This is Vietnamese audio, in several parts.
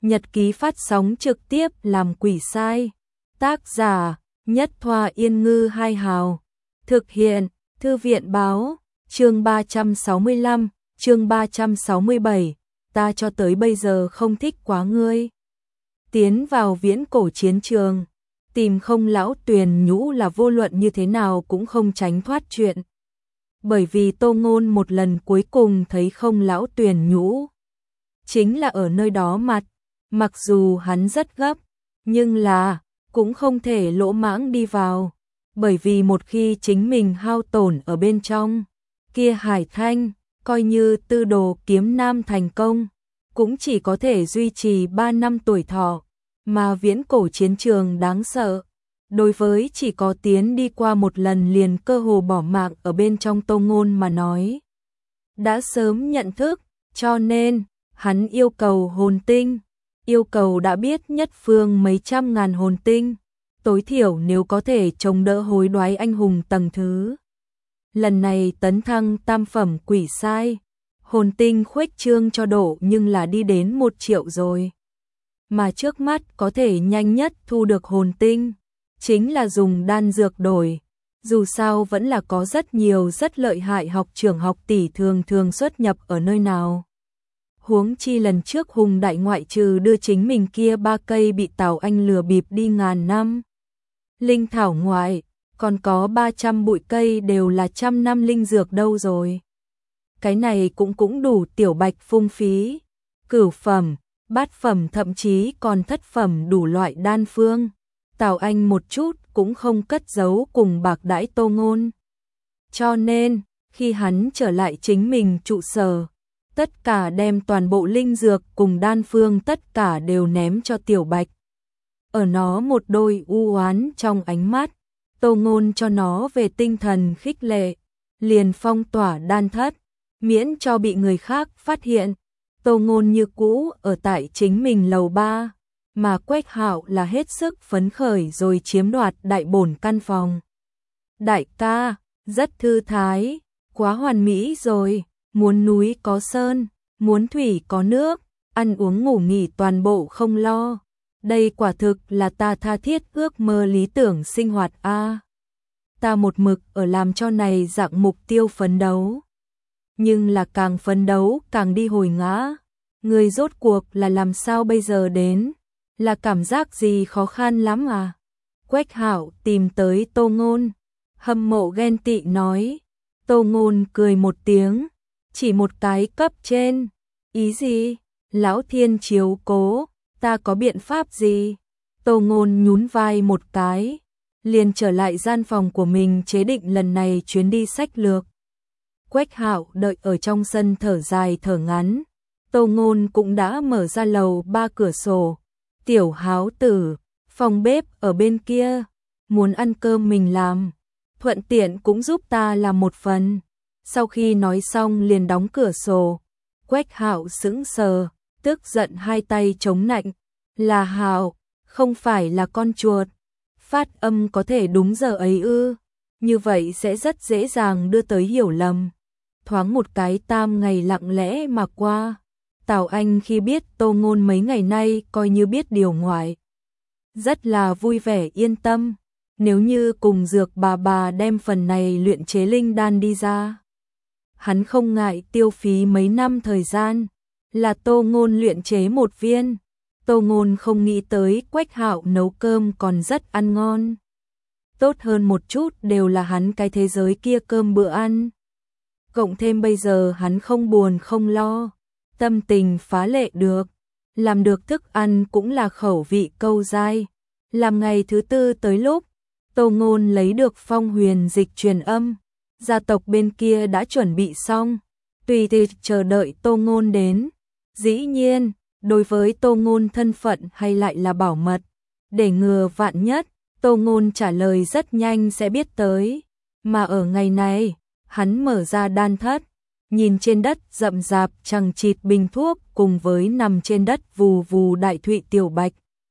nhật ký phát sóng trực tiếp làm quỷ sai. Tác giả Nhất Thoa Yên Ngư Hai Hào. Thực hiện Thư viện Báo. Chương 365, chương 367. Ta cho tới bây giờ không thích quá ngươi. Tiến vào viễn cổ chiến trường, tìm không lão Tuyền Nhũ là vô luận như thế nào cũng không tránh thoát chuyện. Bởi vì Tô Ngôn một lần cuối cùng thấy không lão Tuyền Nhũ, chính là ở nơi đó mặt, mặc dù hắn rất gấp, nhưng là cũng không thể lỗ mãng đi vào, bởi vì một khi chính mình hao tổn ở bên trong, kia Hải Thanh, coi như tư đồ kiếm nam thành công, cũng chỉ có thể duy trì 3 năm tuổi thọ, mà viễn cổ chiến trường đáng sợ. Đối với chỉ có tiến đi qua một lần liền cơ hồ bỏ mạng ở bên trong Tô Ngôn mà nói, đã sớm nhận thức, cho nên hắn yêu cầu hồn tinh, yêu cầu đã biết nhất phương mấy trăm ngàn hồn tinh, tối thiểu nếu có thể chống đỡ hối đoái anh hùng tầng thứ. Lần này tấn thăng tam phẩm quỷ sai, hồn tinh khuếch trương cho độ nhưng là đi đến 1 triệu rồi. Mà trước mắt có thể nhanh nhất thu được hồn tinh, chính là dùng đan dược đổi. Dù sao vẫn là có rất nhiều rất lợi hại học trưởng học tỷ thường xuất nhập ở nơi nào. Huống chi lần trước Hùng Đại ngoại trừ đưa chính mình kia 3 cây bị Tào Anh lừa bịp đi ngàn năm linh thảo ngoại, còn có 300 bụi cây đều là 100 năm linh dược đâu rồi. Cái này cũng đủ Tiểu Bạch phung phí, cửu phẩm, bát phẩm thậm chí còn thất phẩm đủ loại đan phương. Tào Anh một chút cũng không cất giấu cùng bạc đãi Tô Ngôn. Cho nên, khi hắn trở lại chính mình trụ sở, tất cả đem toàn bộ linh dược cùng đan phương tất cả đều ném cho Tiểu Bạch. Ở nó một đôi u oán trong ánh mắt, Tô Ngôn cho nó về tinh thần khích lệ, liền phong tỏa đan thất, miễn cho bị người khác phát hiện. Tô Ngôn như cũ ở tại chính mình lầu 3, mà Quách Hạo là hết sức phấn khởi rồi chiếm đoạt đại bổn căn phòng. Đại ca, rất thư thái, quá hoàn mỹ rồi, muốn núi có sơn, muốn thủy có nước, ăn uống ngủ nghỉ toàn bộ không lo. Đây quả thực là ta tha thiết ước mơ lý tưởng sinh hoạt a. Ta một mực ở làm cho này dạng mục tiêu phấn đấu. Nhưng là càng phấn đấu càng đi hồi ngã. Người rốt cuộc là làm sao bây giờ đến? Là cảm giác gì khó khăn lắm à? Quách Hạo tìm tới Tô Ngôn, hâm mộ ghen tị nói. Tô Ngôn cười một tiếng, chỉ một cái cấp trên. Ý gì? Lão Thiên chiếu cố, ta có biện pháp gì? Tô Ngôn nhún vai một cái, liền trở lại gian phòng của mình chế định lần này chuyến đi sách lược. Quách Hạo đợi ở trong sân thở dài thở ngắn. Tô Ngôn cũng đã mở ra lầu 3 cửa sổ. Tiểu Háo tử, phòng bếp ở bên kia, muốn ăn cơm mình làm, thuận tiện cũng giúp ta làm một phần. Sau khi nói xong liền đóng cửa sổ. Quách Hạo sững sờ, tức giận hai tay chống nạnh. Là Hạo, không phải là con chuột. Phát âm có thể đúng giờ ấy ư? Như vậy sẽ rất dễ dàng đưa tới hiểu lầm. Thoáng một cái tam ngày lặng lẽ mà qua. Tào Anh khi biết Tô Ngôn mấy ngày nay coi như biết điều ngoại, rất là vui vẻ yên tâm. Nếu như cùng dược bà đem phần này luyện chế linh đan đi ra, hắn không ngại tiêu phí mấy năm thời gian, là Tô Ngôn luyện chế một viên. Tô Ngôn không nghĩ tới Quách Hạo nấu cơm còn rất ăn ngon. Tốt hơn một chút đều là hắn cái thế giới kia cơm bữa ăn. Cộng thêm bây giờ hắn không buồn không lo, tâm tình phá lệ được, làm được thức ăn cũng là khẩu vị câu dai. Làm ngày thứ 4 tới lúc, Tô Ngôn lấy được phong huyền dịch truyền âm, gia tộc bên kia đã chuẩn bị xong, tùy thì chờ đợi Tô Ngôn đến. Dĩ nhiên, đối với Tô Ngôn thân phận hay lại là bảo mật, để ngừa vạn nhất, Tô Ngôn trả lời rất nhanh sẽ biết tới. Mà ở ngày này, hắn mở ra đan thất, nhìn trên đất rậm rạp chằng chịt bình thuốc cùng với nằm trên đất vù vù đại thụy Tiểu Bạch.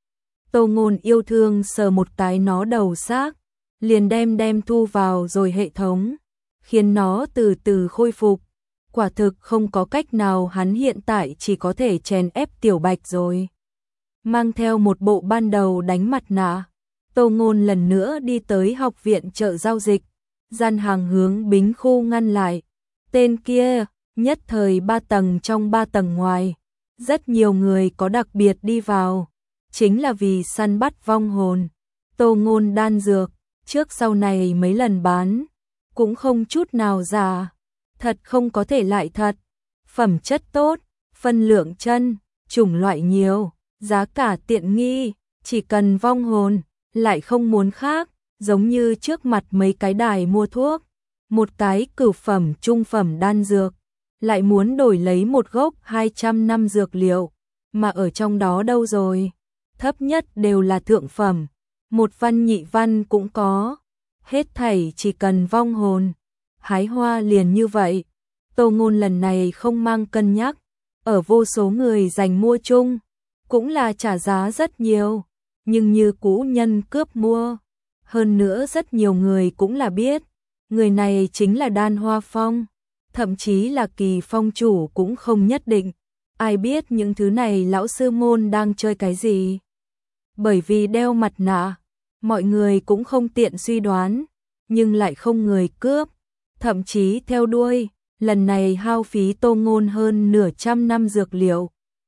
Tô Ngôn yêu thương sờ một cái nó đầu xác, liền đem thu vào rồi hệ thống, khiến nó từ từ khôi phục. Quả thực không có cách nào, hắn hiện tại chỉ có thể chèn ép Tiểu Bạch rồi. mang theo một bộ ban đầu đánh mặt nạ. Tô Ngôn lần nữa đi tới học viện chợ giao dịch, gian hàng hướng Bính Khu ngăn lại. Tên kia, nhất thời 3 tầng trong 3 tầng ngoài. Rất nhiều người có đặc biệt đi vào, chính là vì săn bắt vong hồn. Tô Ngôn đan dược, trước sau này mấy lần bán, cũng không chút nào giả. Thật không có thể lại thật. Phẩm chất tốt, phân lượng chân, chủng loại nhiều, giá cả tiện nghi, chỉ cần vong hồn, lại không muốn khác, giống như trước mặt mấy cái đài mua thuốc, một cái cửu phẩm trung phẩm đan dược, lại muốn đổi lấy một gốc 200 năm dược liệu, mà ở trong đó đâu rồi, thấp nhất đều là thượng phẩm, một văn nhị văn cũng có, hết thảy chỉ cần vong hồn, hái hoa liền như vậy. Tô Ngôn lần này không mang cân nhắc, ở vô số người giành mua chung, cũng là trả giá rất nhiều, nhưng như cũ nhân cướp mua. Hơn nữa rất nhiều người cũng là biết, người này chính là Đan Hoa Phong, thậm chí là Kỳ Phong chủ cũng không nhất định. Ai biết những thứ này lão sư môn đang chơi cái gì? Bởi vì đeo mặt nạ, mọi người cũng không tiện suy đoán, nhưng lại không người cướp, thậm chí theo đuôi. Lần này hao phí Tô Ngôn hơn nửa trăm năm dược liệu.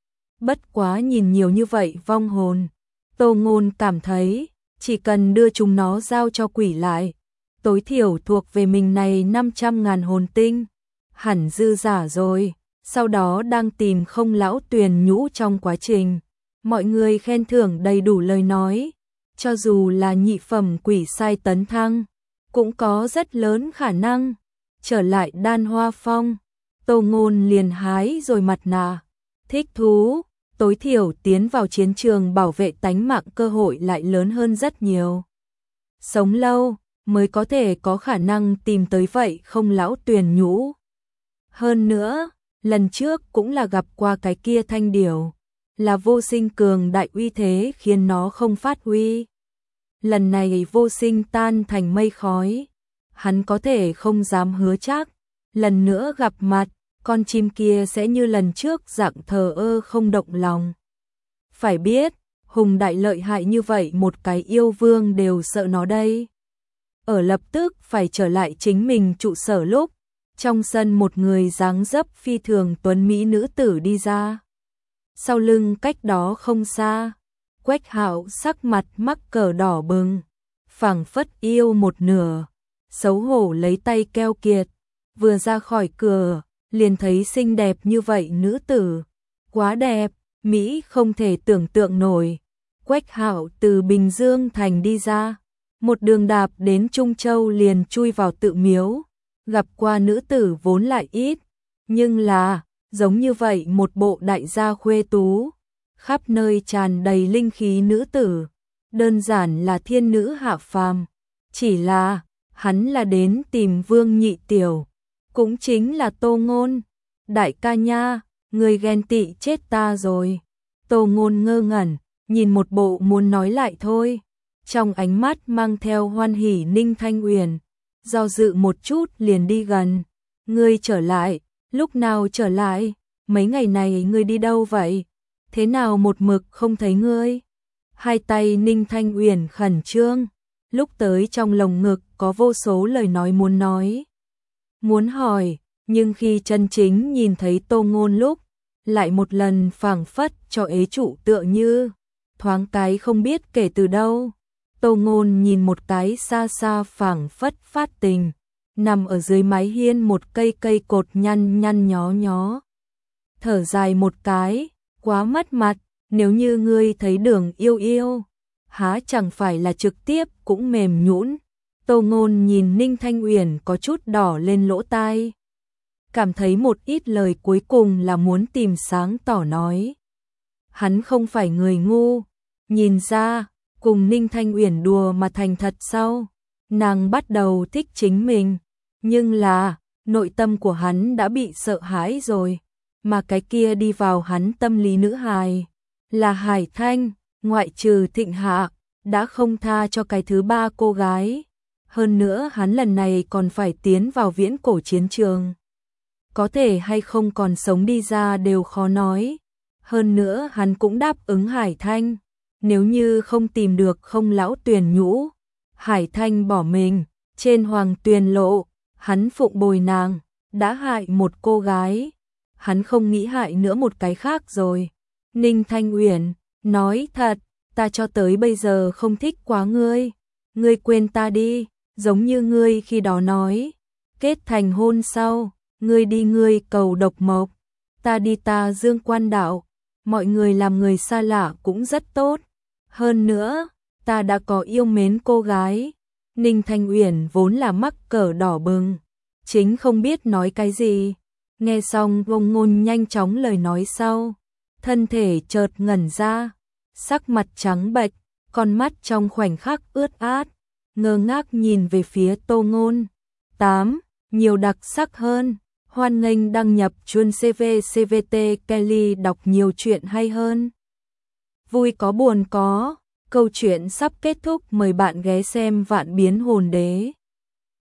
Bất quá nhìn nhiều như vậy vong hồn, Tô Ngôn cảm thấy, chỉ cần đưa chúng nó giao cho quỷ lại, tối thiểu thuộc về mình này 500.000 hồn tinh, hẳn dư giả rồi. Sau đó đang tìm không lão Tuyền Nhũ trong quá trình, mọi người khen thưởng đầy đủ lời nói, cho dù là nhị phẩm quỷ sai tấn thăng, cũng có rất lớn khả năng. Trở lại Đan Hoa Phong, Tô Ngôn liền hái rồi mặt nạ, thích thú, tối thiểu tiến vào chiến trường bảo vệ tánh mạng cơ hội lại lớn hơn rất nhiều. Sống lâu, mới có thể có khả năng tìm tới vậy không lão Tuyền Nhũ. Hơn nữa, lần trước cũng là gặp qua cái kia thanh điểu, là vô sinh cường đại uy thế khiến nó không phát huy. Lần này vô sinh tan thành mây khói. Hắn có thể không dám hứa chắc, lần nữa gặp mặt, con chim kia sẽ như lần trước dạng thờ ơ không động lòng. Phải biết, hùng đại lợi hại như vậy một cái yêu vương đều sợ nó đây. Ở lập tức phải trở lại chính mình trụ sở lúc, trong sân một người dáng dấp phi thường tuấn mỹ nữ tử đi ra. Sau lưng cách đó không xa, Quách Hạo sắc mặt mắc cờ đỏ bừng, phảng phất yêu một nửa. Xấu hổ lấy tay keo kiệt, vừa ra khỏi cửa, liền thấy xinh đẹp như vậy nữ tử. Quá đẹp, Mỹ không thể tưởng tượng nổi. Quách Hạo từ Bình Dương Thành đi ra, một đường đạp đến Trung Châu liền chui vào tự miếu. Gặp qua nữ tử vốn lại ít, nhưng là, giống như vậy một bộ đại gia khuê tú, khắp nơi tràn đầy linh khí nữ tử, đơn giản là thiên nữ hạ phàm. Chỉ là hắn là đến tìm Vương Nhị Tiểu, cũng chính là Tô Ngôn. Đại ca nha, người ghen tị chết ta rồi. Tô Ngôn ngơ ngẩn, nhìn một bộ muốn nói lại thôi. Trong ánh mắt mang theo hoan hỉ Ninh Thanh Uyển, do dự một chút liền đi gần. Ngươi trở lại, lúc nào trở lại? Mấy ngày này ngươi đi đâu vậy? Thế nào một mực không thấy ngươi? Hai tay Ninh Thanh Uyển khẩn trương, lúc tới trong lồng ngực có vô số lời nói muốn hỏi, nhưng khi chân chính nhìn thấy Tô Ngôn lúc, lại một lần phảng phất cho ế trụ tựa như, thoáng cái không biết kể từ đâu. Tô Ngôn nhìn một cái xa xa phảng phất phát tình, nằm ở dưới mái hiên một cây cột nhăn nhăn nhó nhó. Thở dài một cái, quá mất mặt, nếu như ngươi thấy Đường Yêu Yêu, há chẳng phải là trực tiếp cũng mềm nhũn. Tô Ngôn nhìn Ninh Thanh Uyển có chút đỏ lên lỗ tai, cảm thấy một ít lời cuối cùng là muốn tìm sáng tỏ nói. Hắn không phải người ngu, nhìn ra, cùng Ninh Thanh Uyển đùa mà thành thật sau, nàng bắt đầu thích chính mình, nhưng là, nội tâm của hắn đã bị sợ hãi rồi, mà cái kia đi vào hắn tâm lý nữ hài, là Hải Thanh, ngoại trừ Thịnh Hạ, đã không tha cho cái thứ ba cô gái. Hơn nữa hắn lần này còn phải tiến vào viễn cổ chiến trường. Có thể hay không còn sống đi ra đều khó nói. Hơn nữa hắn cũng đáp ứng Hải Thanh, nếu như không tìm được Không Lão Tuyền Nhũ, Hải Thanh bỏ mình trên Hoàng Tuyền Lộ, hắn phụng bồi nàng, đã hại một cô gái, hắn không nghĩ hại nữa một cái khác rồi. Ninh Thanh Uyển nói thật, ta cho tới bây giờ không thích quá ngươi quên ta đi, giống như ngươi khi đó nói, kết thành hôn sau, ngươi đi ngươi cầu độc mộc, ta đi ta dương quan đạo, mọi người làm người xa lạ cũng rất tốt. Hơn nữa, ta đã có yêu mến cô gái. Ninh Thanh Uyển vốn là mắc cỡ đỏ bừng, chính không biết nói cái gì. Nghe xong Vông Ngôn nhanh chóng lời nói sau, thân thể chợt ngẩn ra, sắc mặt trắng bệch, con mắt trong khoảnh khắc ướt át, ngơ ngác nhìn về phía Tô Ngôn. 8. Nhiều đặc sắc hơn. Hoan nghênh đăng nhập chuông CV CVT Kelly đọc nhiều chuyện hay hơn. Vui có buồn có, câu chuyện sắp kết thúc, mời bạn ghé xem Vạn Biến Hồn Đế.